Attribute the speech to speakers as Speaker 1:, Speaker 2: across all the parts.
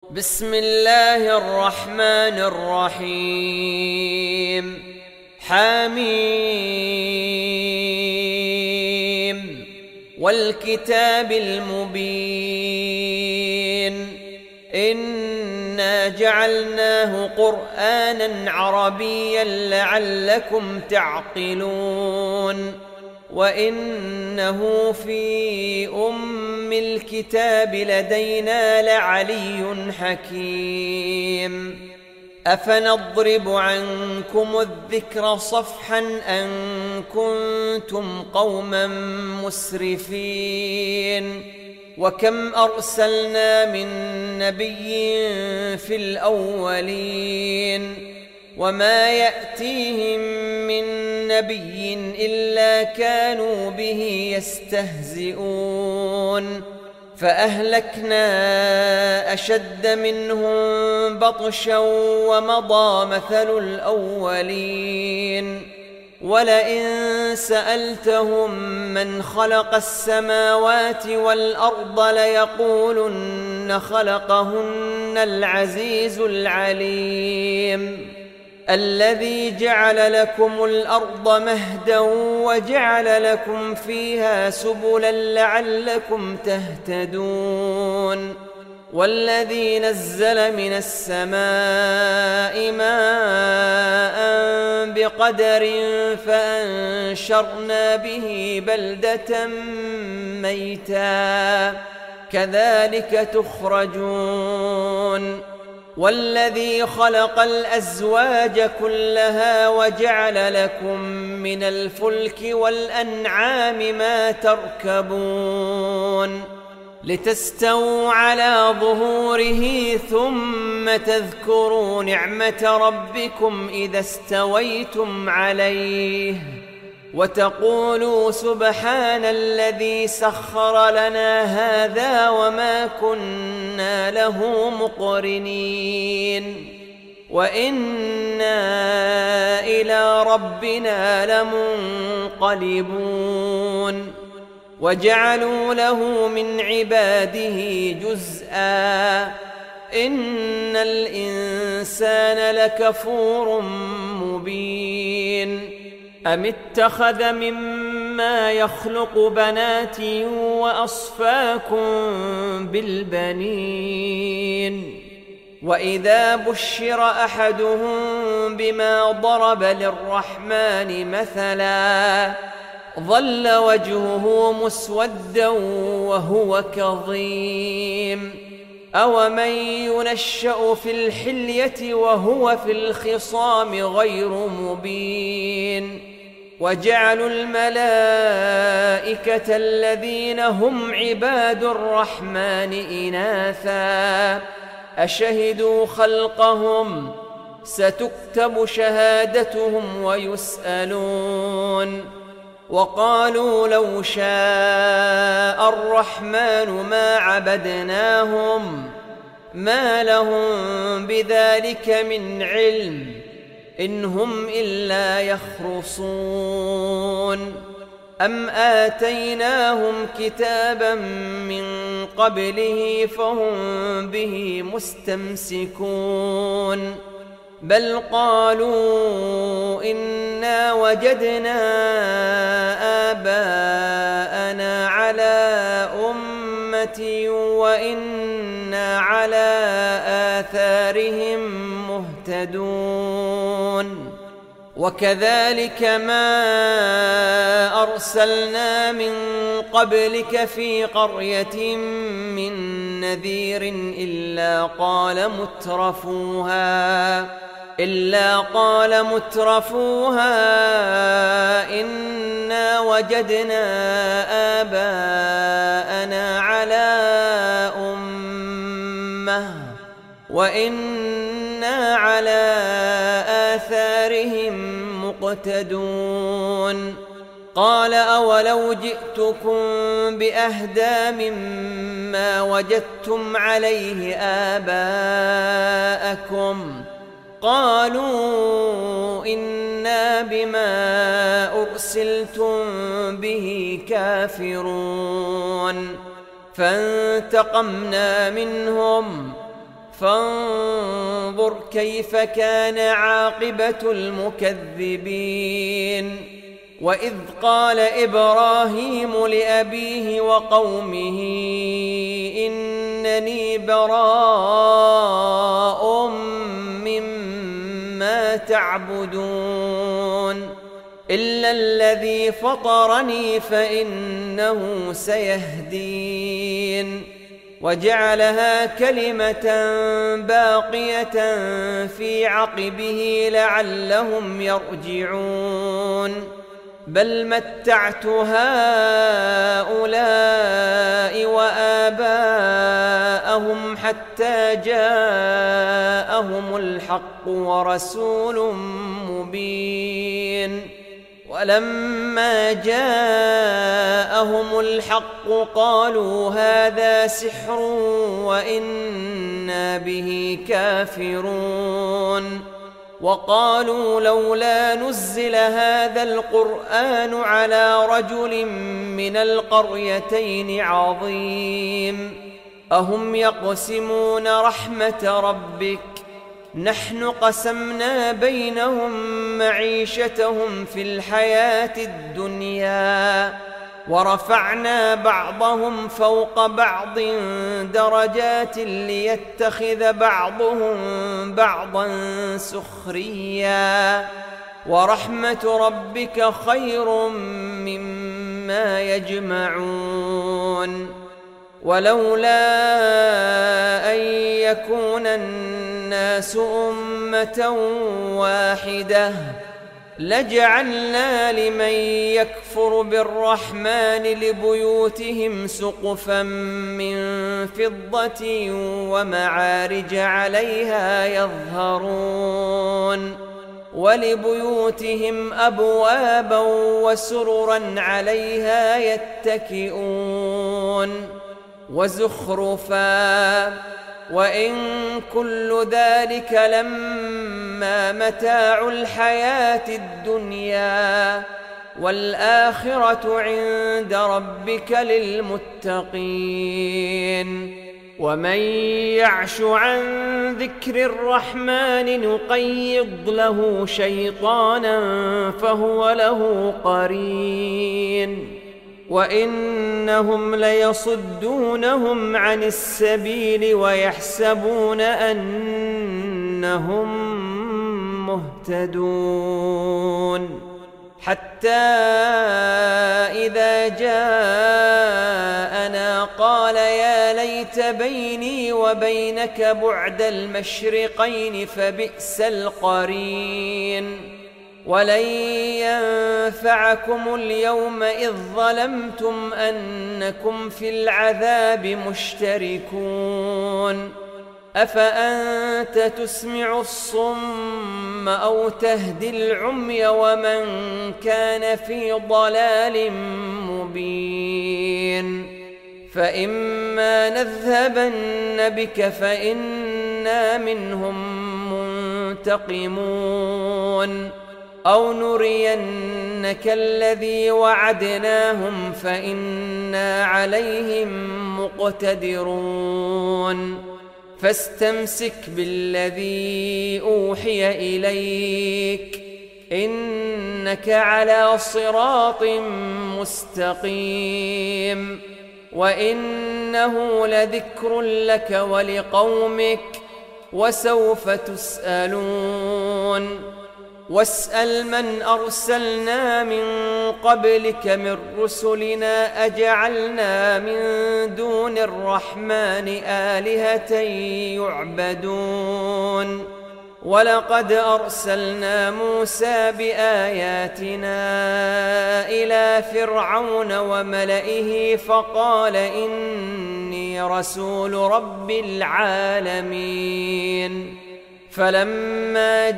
Speaker 1: بسم الله الرحمن الرحيم. حميم والكتاب المبين إنا جعلناه قرآنا عربيا لعلكم تعقلون وإنه في أم الكتاب لدينا لعلي حكيم. أفنضرب عنكم الذكر صفحا أن كنتم قوما مسرفين وكم أرسلنا من نبي في الأولين وما يأتيهم من نبي إلا كانوا به يستهزئون فأهلكنا أشد منهم بطشا ومضى مثل الأولين ولئن سألتهم من خلق السماوات والأرض ليقولن خلقهن العزيز العليم الذي جعل لكم الأرض مهدا وجعل لكم فيها سبلا لعلكم تهتدون والذي نزل من السماء ماء بقدر فأنشرنا به بلدة ميتا كذلك تخرجون والذي خلق الأزواج كلها وجعل لكم من الفلك والأنعام ما تركبون لتستووا على ظهوره ثم تذكروا نعمة ربكم إذا استويتم عليه وتقولوا سبحان الذي سخر لنا هذا وما كنا له مقرنين وإنا إلى ربنا لمنقلبون وجعلوا له من عباده جزءا إن الإنسان لكفور مبين أم اتخذ مما يخلق بنات وأصفاكم بالبنين وإذا بشر أحدهم بما ضرب للرحمن مثلا ظل وجهه مسودا وهو كظيم أومن ينشأ في الحلية وهو في الخصام غير مبين وجعلوا الملائكة الذين هم عباد الرحمن إناثا أشهدوا خلقهم ستكتب شهادتهم ويسألون وقالوا لو شاء الرحمن ما عبدناهم ما لهم بذلك من علم إن هم إلا يخرصون أم آتيناهم كتابا من قبله فهم به مستمسكون بل قالوا إنا وجدنا آباءنا على أمة وإنا على آثارهم مهتدون وكذلك ما أرسلنا من قبلك في قرية من نذير إلا قال مترفوها إنا وجدنا آباءنا على أمة وإنا على آثارهم مقتدون قال أولو جئتكم بأهدى مما وجدتم عليه آباءكم قالوا إنا بما أرسلتم به كافرون فانتقمنا منهم فانظر كيف كان عاقبة المكذبين. وإذ قال إبراهيم لأبيه وقومه إنني براء مما تعبدون إلا الذي فطرني فإنه سيهدين. وجعلها كلمة باقية في عقبه لعلهم يرجعون. بل متعت هؤلاء وآباءهم حتى جاءهم الحق ورسول مبين. ولما جاءهم الحق قالوا هذا سحر وإنا به كافرون. وقالوا لولا نزل هذا القرآن على رجل من القريتين عظيم. أهم يقسمون رحمة ربك نحن قسمنا بينهم معيشتهم في الحياة الدنيا ورفعنا بعضهم فوق بعض درجات ليتخذ بعضهم بعضا سخريا ورحمة ربك خير مما يجمعون. ولولا أن يكون الناس أمة واحدة لجعلنا لمن يكفر بالرحمن لبيوتهم سقفا من فضة ومعارج عليها يظهرون ولبيوتهم أبوابا وسررا عليها يتكئون وزخرفا. وإن كل ذلك لما متاع الحياة الدنيا والآخرة عند ربك للمتقين. ومن يعش عن ذكر الرحمن نقيض له شيطانا فهو له قرين وإنهم ليصدونهم عن السبيل ويحسبون أنهم مهتدون. حتى إذا جاءنا قال يا ليت بيني وبينك بعد المشرقين فبئس القرين. ولن ينفعكم اليوم إذ ظلمتم أنكم في العذاب مشتركون. أفأنت تسمع الصم أو تهدي العمي ومن كان في ضلال مبين. فإما نذهبن بك فإنا منهم منتقمون أو نرينك الذي وعدناهم فإنا عليهم مقتدرون. فاستمسك بالذي أوحي إليك إنك على صراط مستقيم وإنه لذكر لك ولقومك وسوف تسألون. واسأل من أرسلنا من قبلك من رسلنا أجعلنا من دون الرحمن آلهة يعبدون. ولقد أرسلنا موسى بآياتنا إلى فرعون وملئه فقال إني رسول رب العالمين. فلما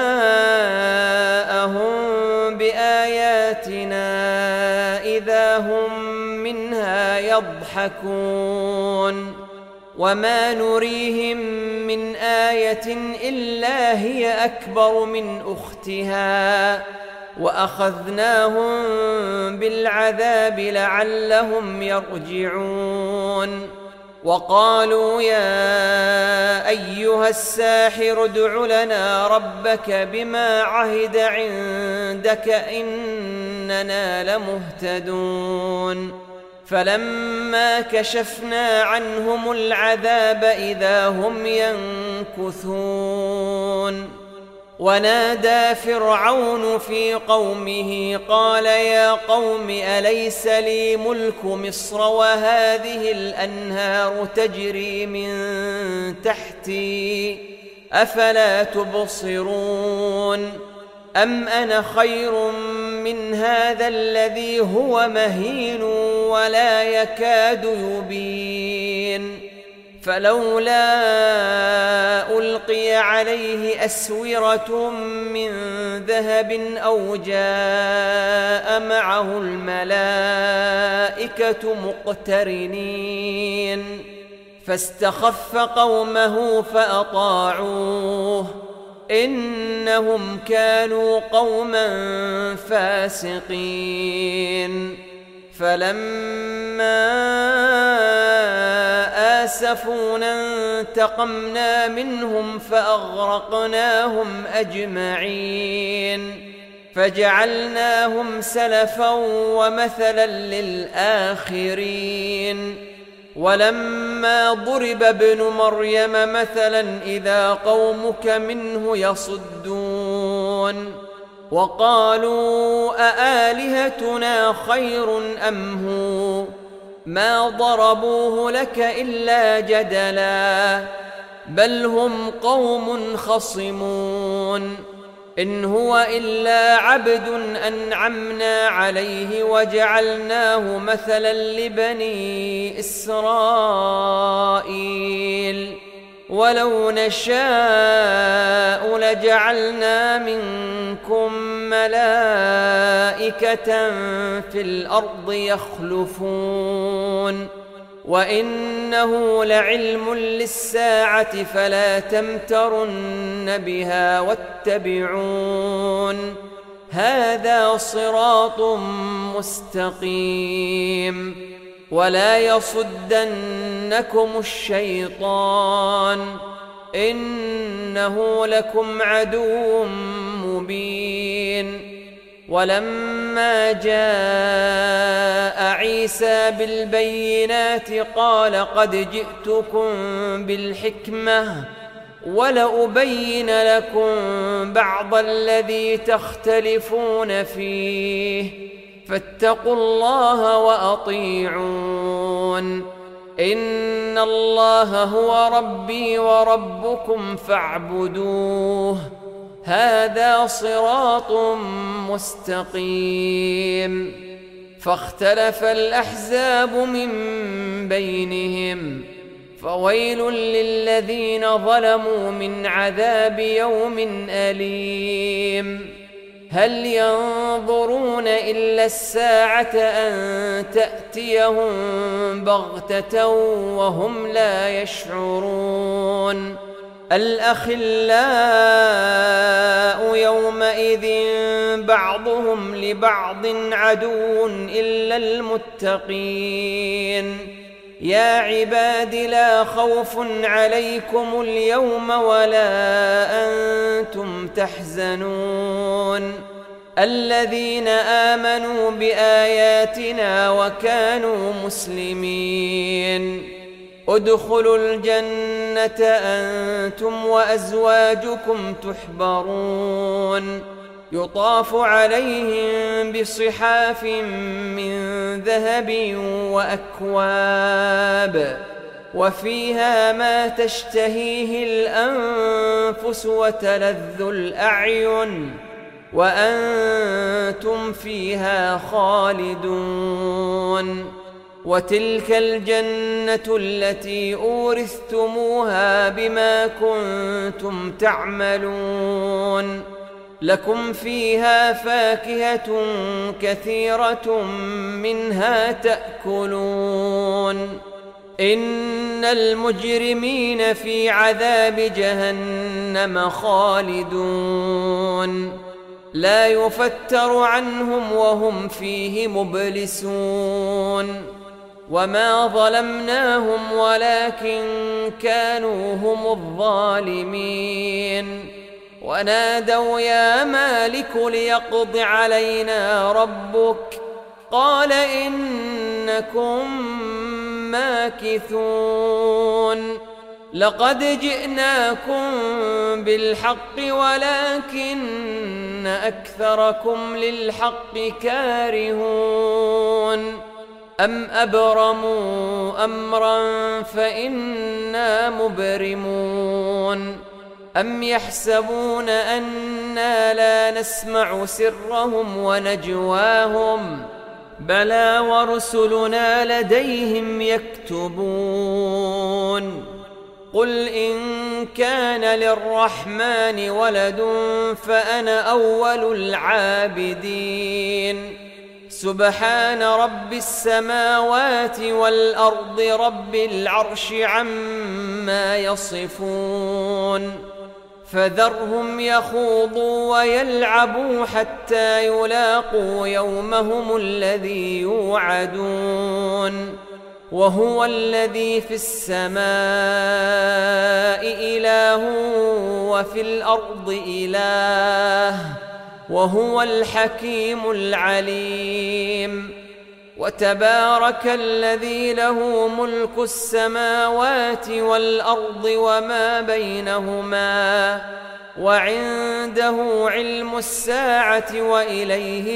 Speaker 1: جاءهم بآياتنا إذا هم منها يضحكون. وما نريهم من آية إلا هي أكبر من أختها وأخذناهم بالعذاب لعلهم يرجعون. وقالوا يا أيها الساحر ادع لنا ربك بما عهد عندك إننا لمهتدون فلما كشفنا عنهم العذاب إذا هم ينكثون ونادى فرعون في قومه قال يا قوم أليس لي ملك مصر وهذه الأنهار تجري من تحتي أفلا تبصرون أم أنا خير من هذا الذي هو مهين ولا يكاد يبين فلولا ألقي عليه أسورة من ذهب أو جاء معه الملائكة مقترنين فاستخف قومه فأطاعوه إنهم كانوا قوما فاسقين فلما آسفونا انتقمنا منهم فأغرقناهم أجمعين فجعلناهم سلفا ومثلا للآخرين ولما ضرب ابن مريم مثلا إذا قومك منه يصدون وقالوا أآلهتنا خير أم هو ما ضربوه لك إلا جدلا بل هم قوم خصمون إن هو إلا عبد أنعمنا عليه وجعلناه مثلا لبني إسرائيل ولو نشاء لجعلنا منكم ملائكة في الأرض يخلفون وإنه لعلم للساعة فلا تمترن بها واتبعون هذا صراط مستقيم ولا يصدنكم الشيطان إنه لكم عدو مبين ولما جاء عيسى بالبينات قال قد جئتكم بالحكمة ولأبين لكم بعض الذي تختلفون فيه فاتقوا الله وأطيعون إن الله هو ربي وربكم فاعبدوه هذا صراط مستقيم فاختلف الأحزاب من بينهم فويل للذين ظلموا من عذاب يوم أليم هل ينظرون إلا الساعة أن تأتيهم بغتة وهم لا يشعرون الأخلاء يومئذ بعضهم لبعض عدو إلا المتقين يا عباد لا خوف عليكم اليوم ولا أنتم تحزنون الذين آمنوا بآياتنا وكانوا مسلمين ادخلوا الجنة أنتم وأزواجكم تحبرون يطاف عليهم بصحاف من ذهب وأكواب وفيها ما تشتهيه الأنفس وتلذ الأعين وأنتم فيها خالدون وتلك الجنة التي أورثتموها بما كنتم تعملون لكم فيها فاكهة كثيرة منها تأكلون إن المجرمين في عذاب جهنم خالدون لا يفتر عنهم وهم فيه مبلسون وما ظلمناهم ولكن كانوا هم الظالمين. ونادوا يا مالك ليقض علينا ربك، قال إنكم ماكثون. لقد جئناكم بالحق ولكن أكثركم للحق كارهون. أم أبرموا أمرا فإنا مبرمون. أم يحسبون أنا لا نسمع سرهم ونجواهم، بلى ورسلنا لديهم يكتبون. قل إن كان للرحمن ولد فأنا أول العابدين. سبحان رب السماوات والأرض رب العرش عما يصفون. فذرهم يخوضوا ويلعبوا حتى يلاقوا يومهم الذي يوعدون. وهو الذي في السماء إله وفي الأرض إله، وهو الحكيم العليم. وتبارك الذي له ملك السماوات والأرض وما بينهما، وعنده علم الساعة وإليه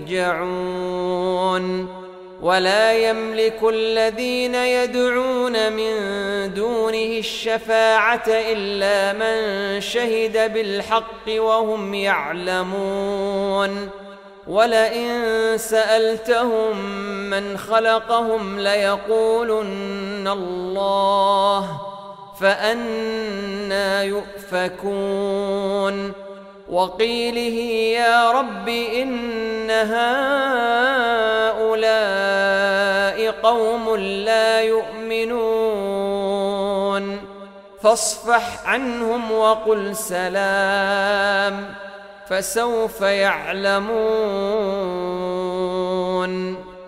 Speaker 1: ترجعون. ولا يملك الذين يدعون من دونه الشفاعة إلا من شهد بالحق وهم يعلمون. ولئن سألتهم من خلقهم ليقولن الله، فأنى يؤفكون. وقيله يا رب إن هؤلاء قوم لا يؤمنون، فاصفح عنهم وقل سلام، فسوف يعلمون.